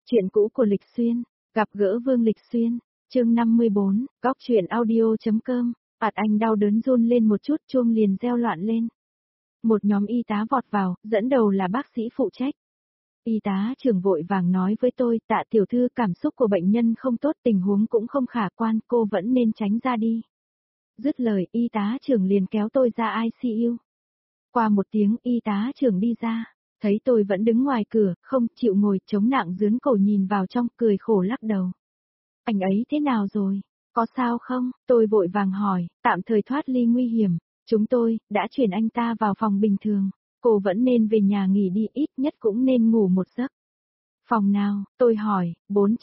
Chuyện cũ của Lịch Xuyên, gặp gỡ Vương Lịch Xuyên, chương 54, góc chuyện audio.com, anh đau đớn run lên một chút, chuông liền reo loạn lên. Một nhóm y tá vọt vào, dẫn đầu là bác sĩ phụ trách. Y tá trưởng vội vàng nói với tôi, Tạ tiểu thư, cảm xúc của bệnh nhân không tốt, tình huống cũng không khả quan, cô vẫn nên tránh ra đi. Dứt lời, y tá trưởng liền kéo tôi ra ICU. Qua một tiếng, y tá trưởng đi ra. Thấy tôi vẫn đứng ngoài cửa, không chịu ngồi, chống nặng dướn cổ nhìn vào trong, cười khổ lắc đầu. Anh ấy thế nào rồi? Có sao không? Tôi vội vàng hỏi, tạm thời thoát ly nguy hiểm. Chúng tôi đã chuyển anh ta vào phòng bình thường. Cô vẫn nên về nhà nghỉ đi, ít nhất cũng nên ngủ một giấc. Phòng nào? Tôi hỏi.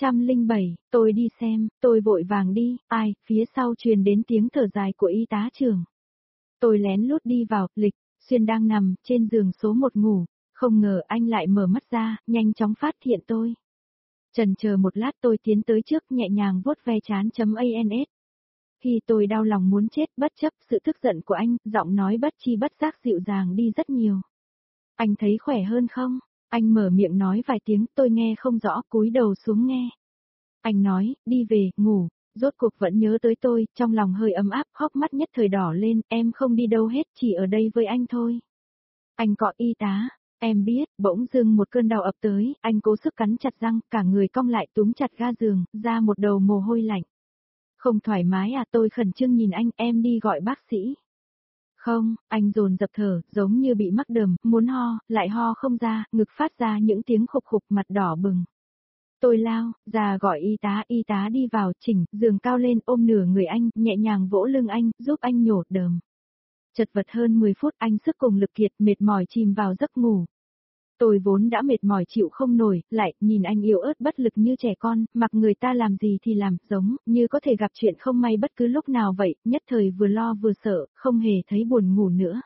407, tôi đi xem. Tôi vội vàng đi. Ai? Phía sau truyền đến tiếng thở dài của y tá trưởng. Tôi lén lút đi vào. Lịch Xuyên đang nằm trên giường số 1 ngủ. Không ngờ anh lại mở mắt ra, nhanh chóng phát hiện tôi. Chần chờ một lát, tôi tiến tới trước, nhẹ nhàng vuốt ve trán.ans. Khi tôi đau lòng muốn chết, bất chấp sự tức giận của anh, giọng nói bất chi bất giác dịu dàng đi rất nhiều. Anh thấy khỏe hơn không? Anh mở miệng nói vài tiếng, tôi nghe không rõ, cúi đầu xuống nghe. Anh nói, đi về, ngủ. Rốt cuộc vẫn nhớ tới tôi, trong lòng hơi ấm áp, hốc mắt nhất thời đỏ lên, em không đi đâu hết, chỉ ở đây với anh thôi. Anh gọi y tá. Em biết, bỗng dưng một cơn đau ập tới, anh cố sức cắn chặt răng, cả người cong lại túm chặt ga giường, ra một đầu mồ hôi lạnh. Không thoải mái à? Tôi khẩn trương nhìn anh, em đi gọi bác sĩ. Không, anh dồn dập thở, giống như bị mắc đờm, muốn ho, lại ho không ra, ngực phát ra những tiếng khục khục, mặt đỏ bừng. Tôi lao ra gọi y tá đi vào, chỉnh giường cao lên, ôm nửa người anh, nhẹ nhàng vỗ lưng anh, giúp anh nhổ đờm. Chật vật hơn 10 phút, anh sức cùng lực kiệt, mệt mỏi chìm vào giấc ngủ. Tôi vốn đã mệt mỏi chịu không nổi, lại nhìn anh yếu ớt bất lực như trẻ con, mặc người ta làm gì thì làm, giống như có thể gặp chuyện không may bất cứ lúc nào vậy, nhất thời vừa lo vừa sợ, không hề thấy buồn ngủ nữa.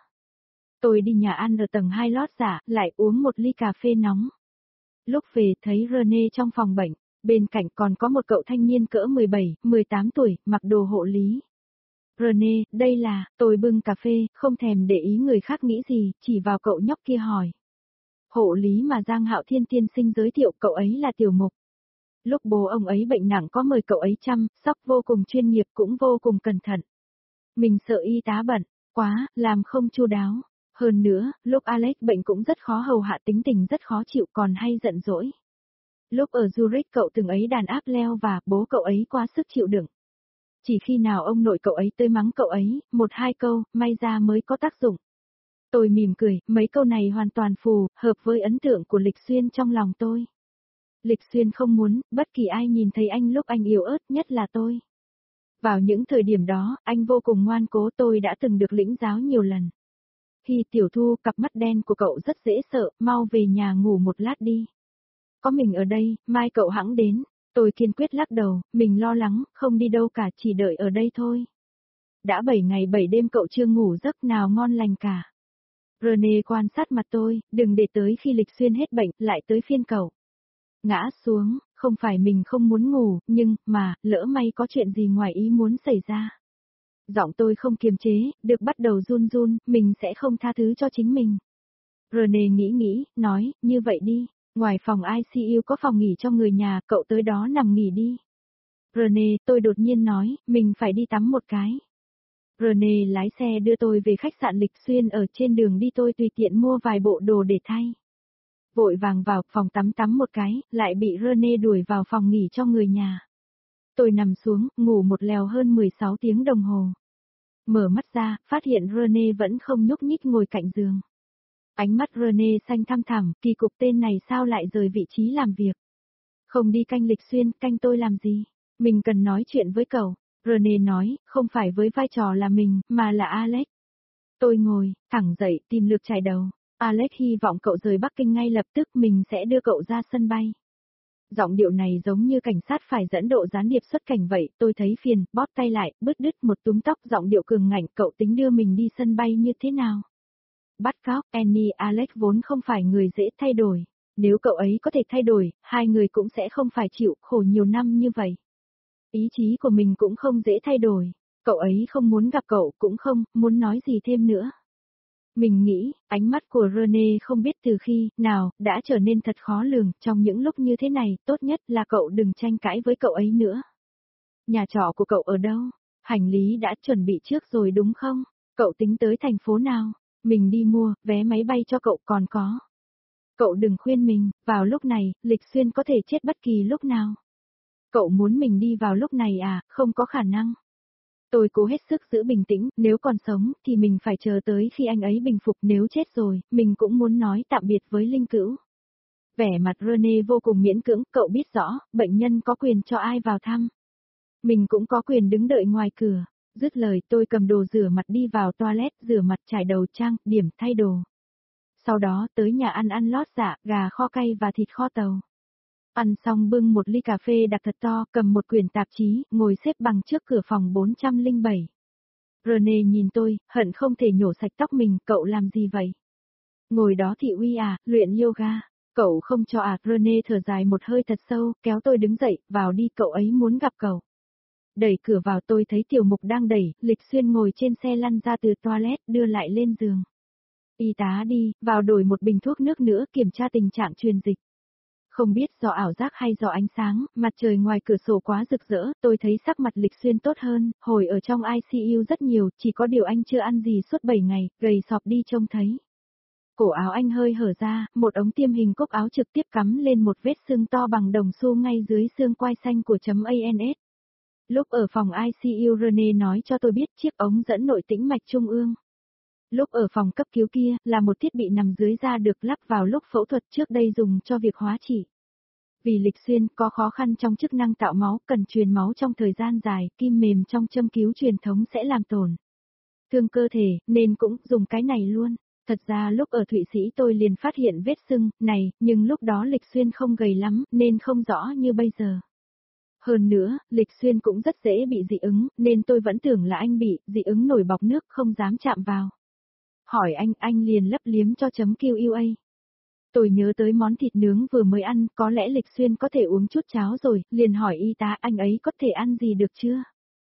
Tôi đi nhà ăn ở tầng 2 lót dạ, lại uống một ly cà phê nóng. Lúc về thấy René trong phòng bệnh, bên cạnh còn có một cậu thanh niên cỡ 17, 18 tuổi, mặc đồ hộ lý. René, đây là, tôi bưng cà phê, không thèm để ý người khác nghĩ gì, chỉ vào cậu nhóc kia hỏi. Hộ lý mà Giang Hạo Thiên tiên sinh giới thiệu, cậu ấy là Tiểu Mục. Lúc bố ông ấy bệnh nặng có mời cậu ấy chăm sóc, vô cùng chuyên nghiệp cũng vô cùng cẩn thận. Mình sợ y tá bận quá, làm không chu đáo. Hơn nữa, lúc Alex bệnh cũng rất khó hầu hạ, tính tình rất khó chịu, còn hay giận dỗi. Lúc ở Zurich cậu từng ấy đàn áp Leo và bố cậu ấy quá sức chịu đựng. Chỉ khi nào ông nội cậu ấy tới mắng cậu ấy, 1-2 câu, may ra mới có tác dụng. Tôi mỉm cười, mấy câu này hoàn toàn phù hợp với ấn tượng của Lịch Xuyên trong lòng tôi. Lịch Xuyên không muốn bất kỳ ai nhìn thấy anh lúc anh yếu ớt, nhất là tôi. Vào những thời điểm đó, anh vô cùng ngoan cố, tôi đã từng được lĩnh giáo nhiều lần. Khi Tiểu Thu, cặp mắt đen của cậu rất dễ sợ, mau về nhà ngủ một lát đi. Có mình ở đây, mai cậu hẵng đến. Tôi kiên quyết lắc đầu, mình lo lắng, không đi đâu cả, chỉ đợi ở đây thôi. Đã 7 ngày 7 đêm cậu chưa ngủ giấc nào ngon lành cả. René quan sát mặt tôi, đừng để tới khi Lịch Xuyên hết bệnh, lại tới phiên cậu. Ngã xuống, không phải mình không muốn ngủ, nhưng, mà, lỡ may có chuyện gì ngoài ý muốn xảy ra. Giọng tôi không kiềm chế, được bắt đầu run run, mình sẽ không tha thứ cho chính mình. René nghĩ, nói, như vậy đi, ngoài phòng ICU có phòng nghỉ cho người nhà, cậu tới đó nằm nghỉ đi. René, tôi đột nhiên nói, mình phải đi tắm một cái. René lái xe đưa tôi về khách sạn Lịch Xuyên, ở trên đường đi tôi tùy tiện mua vài bộ đồ để thay. Vội vàng vào phòng tắm một cái, lại bị René đuổi vào phòng nghỉ cho người nhà. Tôi nằm xuống, ngủ một lèo hơn 16 tiếng đồng hồ. Mở mắt ra, phát hiện René vẫn không nhúc nhích ngồi cạnh giường. Ánh mắt René xanh thăm thẳm, kỳ cục tên này sao lại rời vị trí làm việc. Không đi canh Lịch Xuyên, canh tôi làm gì? Mình cần nói chuyện với cậu. René nói, không phải với vai trò là mình, mà là Alex. Tôi ngồi, thẳng dậy, tìm lược chải đầu. Alex hy vọng cậu rời Bắc Kinh ngay lập tức, mình sẽ đưa cậu ra sân bay. Giọng điệu này giống như cảnh sát phải dẫn độ gián điệp xuất cảnh vậy, tôi thấy phiền, bóp tay lại, bứt đứt một túm tóc, giọng điệu cường ngạnh, cậu tính đưa mình đi sân bay như thế nào? Bắt cóc, Annie, Alex vốn không phải người dễ thay đổi. Nếu cậu ấy có thể thay đổi, hai người cũng sẽ không phải chịu khổ nhiều năm như vậy. Ý chí của mình cũng không dễ thay đổi. Cậu ấy không muốn gặp cậu, cũng không muốn nói gì thêm nữa. Mình nghĩ, ánh mắt của Rene không biết từ khi nào đã trở nên thật khó lường, trong những lúc như thế này, tốt nhất là cậu đừng tranh cãi với cậu ấy nữa. Nhà trọ của cậu ở đâu? Hành lý đã chuẩn bị trước rồi đúng không? Cậu tính tới thành phố nào? Mình đi mua, vé máy bay cho cậu còn có. Cậu đừng khuyên mình, vào lúc này, Lịch Xuyên có thể chết bất kỳ lúc nào. Cậu muốn mình đi vào lúc này à, không có khả năng. Tôi cố hết sức giữ bình tĩnh, nếu còn sống thì mình phải chờ tới khi anh ấy bình phục, nếu chết rồi, mình cũng muốn nói tạm biệt với Linh Cữu. Vẻ mặt Rene vô cùng miễn cưỡng, cậu biết rõ, bệnh nhân có quyền cho ai vào thăm. Mình cũng có quyền đứng đợi ngoài cửa. Dứt lời tôi cầm đồ rửa mặt đi vào toilet, rửa mặt trải đầu trang, điểm thay đồ. Sau đó tới nhà ăn lót dạ, gà kho cay và thịt kho tàu. Ăn xong bưng một ly cà phê đặc thật to, cầm một quyển tạp chí, ngồi xếp bằng trước cửa phòng 407. Rene nhìn tôi, hận không thể nhổ sạch tóc mình, cậu làm gì vậy? Ngồi đó thị uy à, luyện yoga. Cậu không cho à, Rene thở dài một hơi thật sâu, kéo tôi đứng dậy, vào đi, cậu ấy muốn gặp cậu. Đẩy cửa vào tôi thấy Tiểu Mục đang đẩy, Lịch Xuyên ngồi trên xe lăn ra từ toilet, đưa lại lên giường. Y tá đi, vào đổi một bình thuốc nước nữa, kiểm tra tình trạng truyền dịch. Không biết do ảo giác hay do ánh sáng, mặt trời ngoài cửa sổ quá rực rỡ, tôi thấy sắc mặt Lịch Xuyên tốt hơn, hồi ở trong ICU rất nhiều, chỉ có điều anh chưa ăn gì suốt 7 ngày, gầy sọp đi trông thấy. Cổ áo anh hơi hở ra, một ống tiêm hình cúc áo trực tiếp cắm lên một vết sưng to bằng đồng xu ngay dưới xương quai xanh của .ANS. Lúc ở phòng ICU Rene nói cho tôi biết chiếc ống dẫn nội tĩnh mạch trung ương. Lúc ở phòng cấp cứu kia, là một thiết bị nằm dưới da được lắp vào lúc phẫu thuật trước đây dùng cho việc hóa trị. Vì Lịch Xuyên có khó khăn trong chức năng tạo máu, cần truyền máu trong thời gian dài, kim mềm trong châm cứu truyền thống sẽ làm tổn thương cơ thể, nên cũng dùng cái này luôn. Thật ra lúc ở Thụy Sĩ tôi liền phát hiện vết sưng này, nhưng lúc đó Lịch Xuyên không gầy lắm, nên không rõ như bây giờ. Hơn nữa, Lịch Xuyên cũng rất dễ bị dị ứng, nên tôi vẫn tưởng là anh bị dị ứng nổi bọt nước, không dám chạm vào. Hỏi anh liền lấp liếm cho .QUA. Tôi nhớ tới món thịt nướng vừa mới ăn, có lẽ Lịch Xuyên có thể uống chút cháo rồi, liền hỏi y tá anh ấy có thể ăn gì được chưa?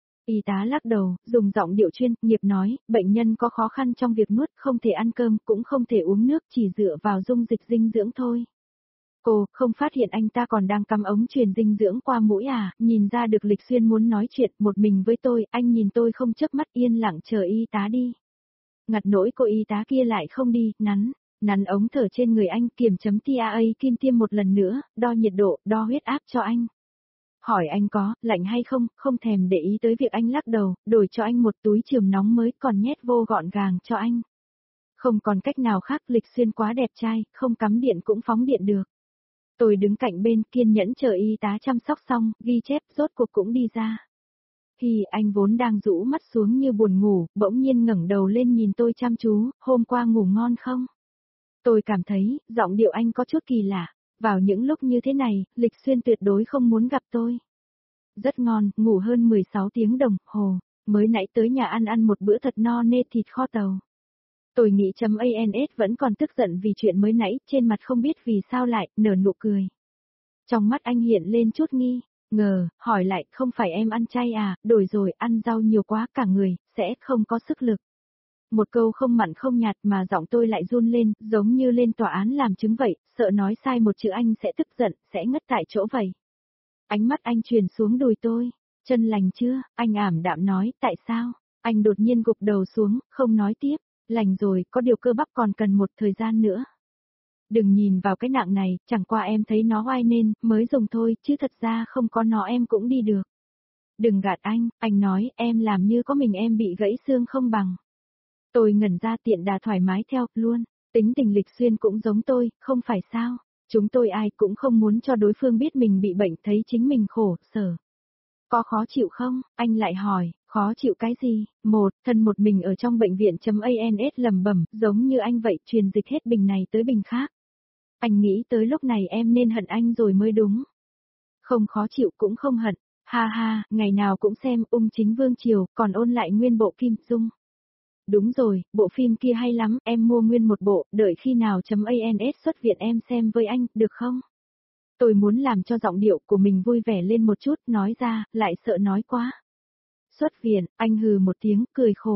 Y tá lắc đầu, dùng giọng điệu chuyên nghiệp nói, bệnh nhân có khó khăn trong việc nuốt, không thể ăn cơm, cũng không thể uống nước, chỉ dựa vào dung dịch dinh dưỡng thôi. Cô, không phát hiện anh ta còn đang cắm ống truyền dinh dưỡng qua mũi à, nhìn ra được Lịch Xuyên muốn nói chuyện một mình với tôi, anh nhìn tôi không chớp mắt yên lặng chờ y tá đi. Ngặt nỗi cô y tá kia lại không đi, nắn ống thở trên người anh, kiểm chấm TAA kim tiêm một lần nữa, đo nhiệt độ, đo huyết áp cho anh. Hỏi anh có, lạnh hay không, không thèm để ý tới việc anh lắc đầu, đổi cho anh một túi chườm nóng mới còn nhét vô gọn gàng cho anh. Không còn cách nào khác, Lịch Xuyên quá đẹp trai, không cắm điện cũng phóng điện được. Tôi đứng cạnh bên kiên nhẫn chờ y tá chăm sóc xong, ghi chép, rốt cuộc cũng đi ra. Thì anh vốn đang rũ mắt xuống như buồn ngủ, bỗng nhiên ngẩng đầu lên nhìn tôi chăm chú, hôm qua ngủ ngon không? Tôi cảm thấy, giọng điệu anh có chút kỳ lạ. Vào những lúc như thế này, Lịch Xuyên tuyệt đối không muốn gặp tôi. Rất ngon, ngủ hơn 16 tiếng đồng hồ, mới nãy tới nhà ăn một bữa thật no nê thịt kho tàu. Tôi nghĩ .ANS vẫn còn tức giận vì chuyện mới nãy, trên mặt không biết vì sao lại, nở nụ cười. Trong mắt anh hiện lên chút nghi, ngờ, hỏi lại, không phải em ăn chay à, đổi rồi, ăn rau nhiều quá cả người, sẽ không có sức lực. Một câu không mặn không nhạt mà giọng tôi lại run lên, giống như lên tòa án làm chứng vậy, sợ nói sai một chữ anh sẽ tức giận, sẽ ngất tại chỗ vậy. Ánh mắt anh truyền xuống đùi tôi, chân lành chưa, anh ảm đạm nói, tại sao? Anh đột nhiên gục đầu xuống, không nói tiếp, lành rồi, có điều cơ bắp còn cần một thời gian nữa. Đừng nhìn vào cái nạng này, chẳng qua em thấy nó oai nên, mới dùng thôi, chứ thật ra không có nó em cũng đi được. Đừng gạt anh nói, em làm như có mình em bị gãy xương không bằng. Tôi ngẩn ra tiện đà thoải mái theo, luôn, tính tình Lịch Xuyên cũng giống tôi, không phải sao, chúng tôi ai cũng không muốn cho đối phương biết mình bị bệnh thấy chính mình khổ, sở. Có khó chịu không, anh lại hỏi, khó chịu cái gì, thân một mình ở trong bệnh viện .ANS lầm bẩm, giống như anh vậy, truyền dịch hết bình này tới bình khác. Anh nghĩ tới lúc này em nên hận anh rồi mới đúng. Không khó chịu cũng không hận, ha ha, ngày nào cũng xem Ung Chính Vương Triều, còn ôn lại nguyên bộ Kim Dung. Đúng rồi, bộ phim kia hay lắm, em mua nguyên một bộ, đợi khi nào .ANS xuất viện em xem với anh, được không? Tôi muốn làm cho giọng điệu của mình vui vẻ lên một chút, nói ra, lại sợ nói quá. Xuất viện, anh hừ một tiếng, cười khổ.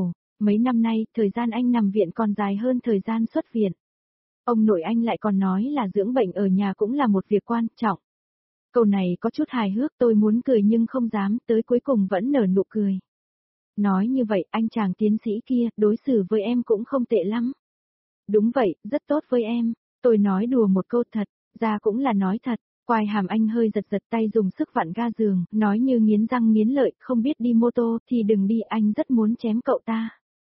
Mấy năm nay, thời gian anh nằm viện còn dài hơn thời gian xuất viện. Ông nội anh lại còn nói là dưỡng bệnh ở nhà cũng là một việc quan trọng. Câu này có chút hài hước, tôi muốn cười nhưng không dám, tới cuối cùng vẫn nở nụ cười. Nói như vậy, anh chàng tiến sĩ kia, đối xử với em cũng không tệ lắm. Đúng vậy, rất tốt với em. Tôi nói đùa một câu thật, ra cũng là nói thật. Quai hàm anh hơi giật giật tay dùng sức vặn ga giường, nói như nghiến răng nghiến lợi, không biết đi mô tô thì đừng đi, anh rất muốn chém cậu ta.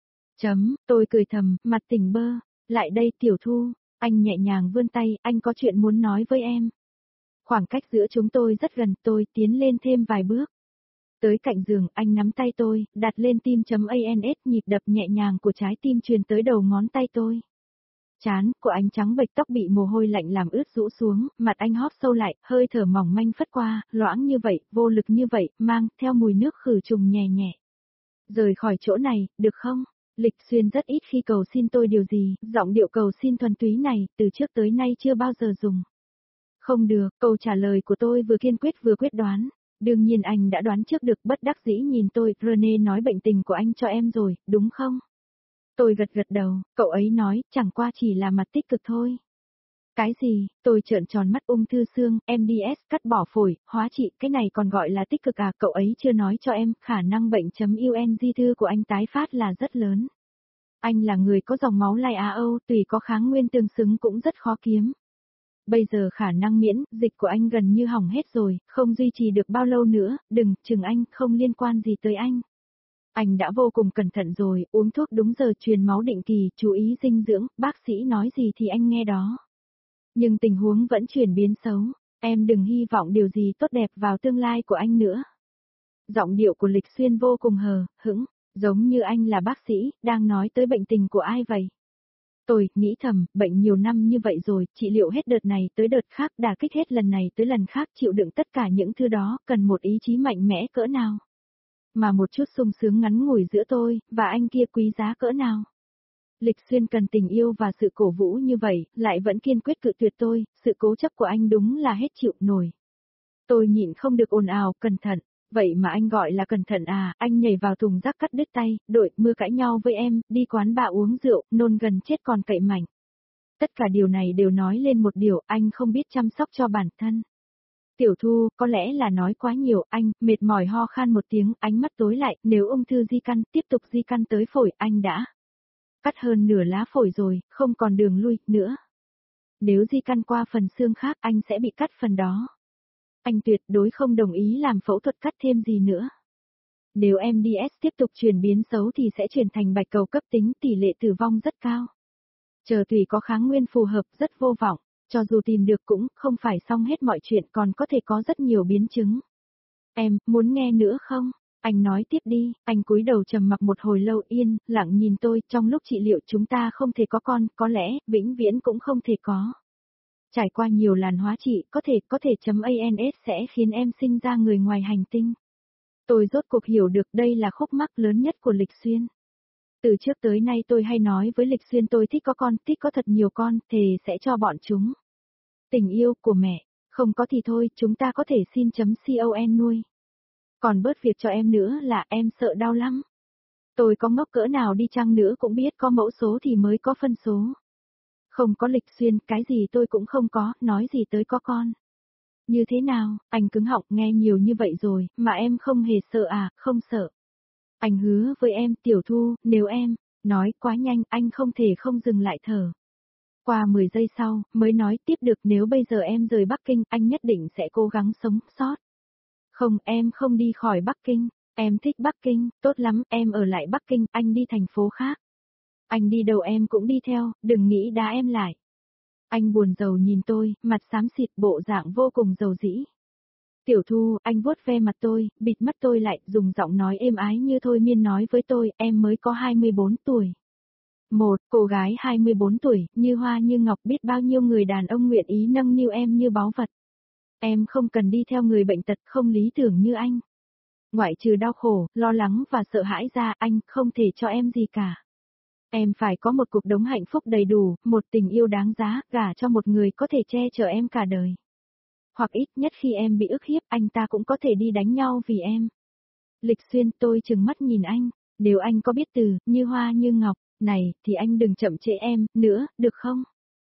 Tôi cười thầm, mặt tỉnh bơ. Lại đây Tiểu Thu, anh nhẹ nhàng vươn tay, anh có chuyện muốn nói với em. Khoảng cách giữa chúng tôi rất gần, tôi tiến lên thêm vài bước. Tới cạnh giường, anh nắm tay tôi, đặt lên tim.ans, nhịp đập nhẹ nhàng của trái tim truyền tới đầu ngón tay tôi. Trán của anh trắng bệch, tóc bị mồ hôi lạnh làm ướt rũ xuống, mặt anh hóp sâu lại, hơi thở mỏng manh phất qua, loãng như vậy, vô lực như vậy, mang theo mùi nước khử trùng nhẹ nhẹ. Rời khỏi chỗ này, được không? Lịch Xuyên rất ít khi cầu xin tôi điều gì, giọng điệu cầu xin thuần túy này, từ trước tới nay chưa bao giờ dùng. Không được, câu trả lời của tôi vừa kiên quyết vừa quyết đoán. Đương nhiên anh đã đoán trước được, bất đắc dĩ nhìn tôi, Rene nói bệnh tình của anh cho em rồi, đúng không? Tôi gật gật đầu, cậu ấy nói, chẳng qua chỉ là mặt tích cực thôi. Cái gì, tôi trợn tròn mắt, ung thư xương, MDS, cắt bỏ phổi, hóa trị, cái này còn gọi là tích cực à, cậu ấy chưa nói cho em, khả năng bệnh.ung thư của anh tái phát là rất lớn. Anh là người có dòng máu lai Á Âu, tùy có kháng nguyên tương xứng cũng rất khó kiếm. Bây giờ khả năng miễn dịch của anh gần như hỏng hết rồi, không duy trì được bao lâu nữa, đừng, chừng anh, không liên quan gì tới anh. Anh đã vô cùng cẩn thận rồi, uống thuốc đúng giờ, truyền máu định kỳ, chú ý dinh dưỡng, bác sĩ nói gì thì anh nghe đó. Nhưng tình huống vẫn chuyển biến xấu, em đừng hy vọng điều gì tốt đẹp vào tương lai của anh nữa. Giọng điệu của Lịch Xuyên vô cùng hờ hững, giống như anh là bác sĩ, đang nói tới bệnh tình của ai vậy. Tôi nghĩ thầm, bệnh nhiều năm như vậy rồi, trị liệu hết đợt này tới đợt khác, đả kích hết lần này tới lần khác, chịu đựng tất cả những thứ đó, cần một ý chí mạnh mẽ cỡ nào. Mà một chút sung sướng ngắn ngủi giữa tôi và anh kia quý giá cỡ nào. Lịch Xuyên cần tình yêu và sự cổ vũ như vậy, lại vẫn kiên quyết cự tuyệt tôi, sự cố chấp của anh đúng là hết chịu nổi. Tôi nhịn không được ồn ào, cẩn thận. Vậy mà anh gọi là cẩn thận à, anh nhảy vào thùng rác cắt đứt tay, đội mưa cãi nhau với em, đi quán bà uống rượu, nôn gần chết còn cậy mạnh. Tất cả điều này đều nói lên một điều, anh không biết chăm sóc cho bản thân. Tiểu Thu, có lẽ là nói quá nhiều, anh, mệt mỏi ho khan một tiếng, ánh mắt tối lại, nếu ung thư di căn, tiếp tục di căn tới phổi, anh đã cắt hơn nửa lá phổi rồi, không còn đường lui, nữa. Nếu di căn qua phần xương khác, anh sẽ bị cắt phần đó. Anh tuyệt đối không đồng ý làm phẫu thuật cắt thêm gì nữa. Nếu MDS tiếp tục chuyển biến xấu thì sẽ chuyển thành bạch cầu cấp tính, tỷ lệ tử vong rất cao. Chờ tùy có kháng nguyên phù hợp, rất vô vọng, cho dù tìm được cũng không phải xong hết mọi chuyện, còn có thể có rất nhiều biến chứng. Em, muốn nghe nữa không? Anh nói tiếp đi, anh cúi đầu trầm mặc một hồi lâu yên, lặng nhìn tôi, trong lúc trị liệu chúng ta không thể có con, có lẽ, vĩnh viễn cũng không thể có. Trải qua nhiều làn hóa trị, có thể .ans sẽ khiến em sinh ra người ngoài hành tinh. Tôi rốt cuộc hiểu được đây là khúc mắc lớn nhất của Lịch Xuyên. Từ trước tới nay tôi hay nói với Lịch Xuyên tôi thích có con, thích có thật nhiều con, thề sẽ cho bọn chúng. Tình yêu của mẹ, không có thì thôi, chúng ta có thể xin .con nuôi. Còn bớt việc cho em nữa là em sợ đau lắm. Tôi có ngốc cỡ nào đi chăng nữa cũng biết có mẫu số thì mới có phân số. Không có Lịch Xuyên, cái gì tôi cũng không có, nói gì tới có con. Như thế nào, anh cứng họng nghe nhiều như vậy rồi, mà em không hề sợ à, không sợ. Anh hứa với em, Tiểu Thu, nếu em, nói quá nhanh, anh không thể không dừng lại thở. Qua 10 giây sau, mới nói tiếp được nếu bây giờ em rời Bắc Kinh, anh nhất định sẽ cố gắng sống sót. Không, em không đi khỏi Bắc Kinh, em thích Bắc Kinh, tốt lắm, em ở lại Bắc Kinh, anh đi thành phố khác. Anh đi đâu em cũng đi theo, đừng nghĩ đá em lại. Anh buồn rầu nhìn tôi, mặt xám xịt, bộ dạng vô cùng rầu rĩ. Tiểu Thu, anh vuốt ve mặt tôi, bịt mắt tôi lại, dùng giọng nói êm ái như thôi miên nói với tôi, em mới có 24 tuổi. Một, cô gái 24 tuổi, như hoa như ngọc, biết bao nhiêu người đàn ông nguyện ý nâng niu em như báu vật. Em không cần đi theo người bệnh tật không lý tưởng như anh. Ngoại trừ đau khổ, lo lắng và sợ hãi ra, anh không thể cho em gì cả. Em phải có một cuộc sống hạnh phúc đầy đủ, một tình yêu đáng giá, gả cho một người có thể che chở em cả đời. Hoặc ít nhất khi em bị ức hiếp, anh ta cũng có thể đi đánh nhau vì em. Lịch Xuyên, tôi trừng mắt nhìn anh. Nếu anh có biết từ, như hoa như ngọc, này, thì anh đừng chậm trễ em, nữa, được không?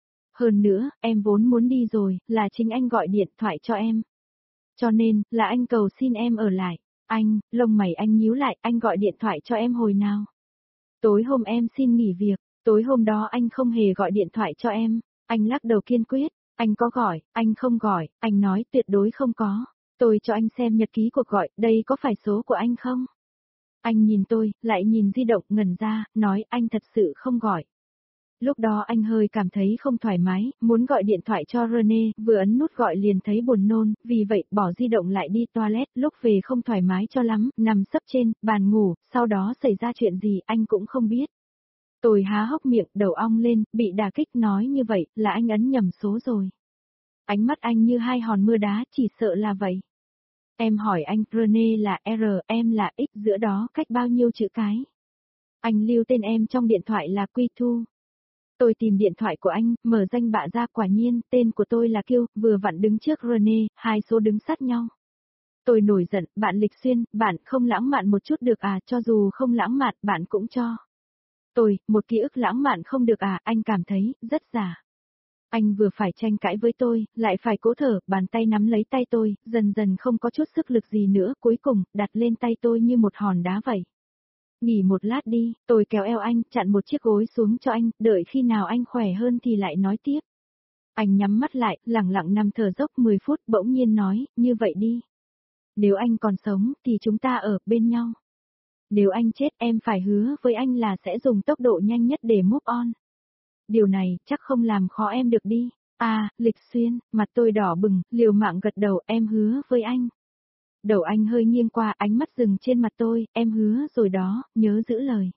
Hơn nữa, em vốn muốn đi rồi, là chính anh gọi điện thoại cho em. Cho nên, là anh cầu xin em ở lại. Anh, lông mày anh nhíu lại, anh gọi điện thoại cho em hồi nào? Tối hôm em xin nghỉ việc, tối hôm đó anh không hề gọi điện thoại cho em. Anh lắc đầu kiên quyết, anh có gọi, anh không gọi, anh nói tuyệt đối không có. Tôi cho anh xem nhật ký cuộc gọi, đây có phải số của anh không? Anh nhìn tôi, lại nhìn di động ngẩn ra, nói anh thật sự không gọi. Lúc đó anh hơi cảm thấy không thoải mái, muốn gọi điện thoại cho Rene, vừa ấn nút gọi liền thấy buồn nôn, vì vậy bỏ di động lại đi toilet, lúc về không thoải mái cho lắm, nằm sấp trên, bàn ngủ, sau đó xảy ra chuyện gì anh cũng không biết. Tôi há hốc miệng, đầu ong lên, bị đả kích nói như vậy, là anh ấn nhầm số rồi. Ánh mắt anh như hai hòn mưa đá, chỉ sợ là vậy. Em hỏi anh, Rene là R, em là X, giữa đó cách bao nhiêu chữ cái? Anh lưu tên em trong điện thoại là Quy Thu. Tôi tìm điện thoại của anh, mở danh bạ ra, quả nhiên, tên của tôi là Kiêu, vừa vặn đứng trước Rene, hai số đứng sát nhau. Tôi nổi giận, bạn Lịch Xuyên, bạn không lãng mạn một chút được à, cho dù không lãng mạn, bạn cũng cho. Tôi, một ký ức lãng mạn không được à, anh cảm thấy, rất giả. Anh vừa phải tranh cãi với tôi, lại phải cố thở, bàn tay nắm lấy tay tôi, dần dần không có chút sức lực gì nữa, cuối cùng, đặt lên tay tôi như một hòn đá vậy. Nghỉ một lát đi, tôi kéo eo anh, chặn một chiếc gối xuống cho anh, đợi khi nào anh khỏe hơn thì lại nói tiếp. Anh nhắm mắt lại, lặng lặng nằm thở dốc 10 phút, bỗng nhiên nói, như vậy đi. Nếu anh còn sống, thì chúng ta ở bên nhau. Nếu anh chết, em phải hứa với anh là sẽ dùng tốc độ nhanh nhất để move on. Điều này, chắc không làm khó em được đi. À, Lịch Xuyên, mặt tôi đỏ bừng, liều mạng gật đầu, em hứa với anh. Đầu anh hơi nghiêng qua, ánh mắt dừng trên mặt tôi, em hứa rồi đó, nhớ giữ lời.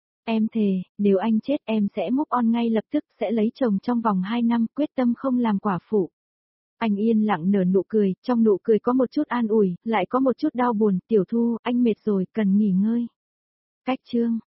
Em thề, nếu anh chết em sẽ move on ngay lập tức, sẽ lấy chồng trong vòng 2 năm, quyết tâm không làm quả phụ. Anh yên lặng nở nụ cười, trong nụ cười có một chút an ủi, lại có một chút đau buồn, Tiểu Thu, anh mệt rồi, cần nghỉ ngơi. Cách chương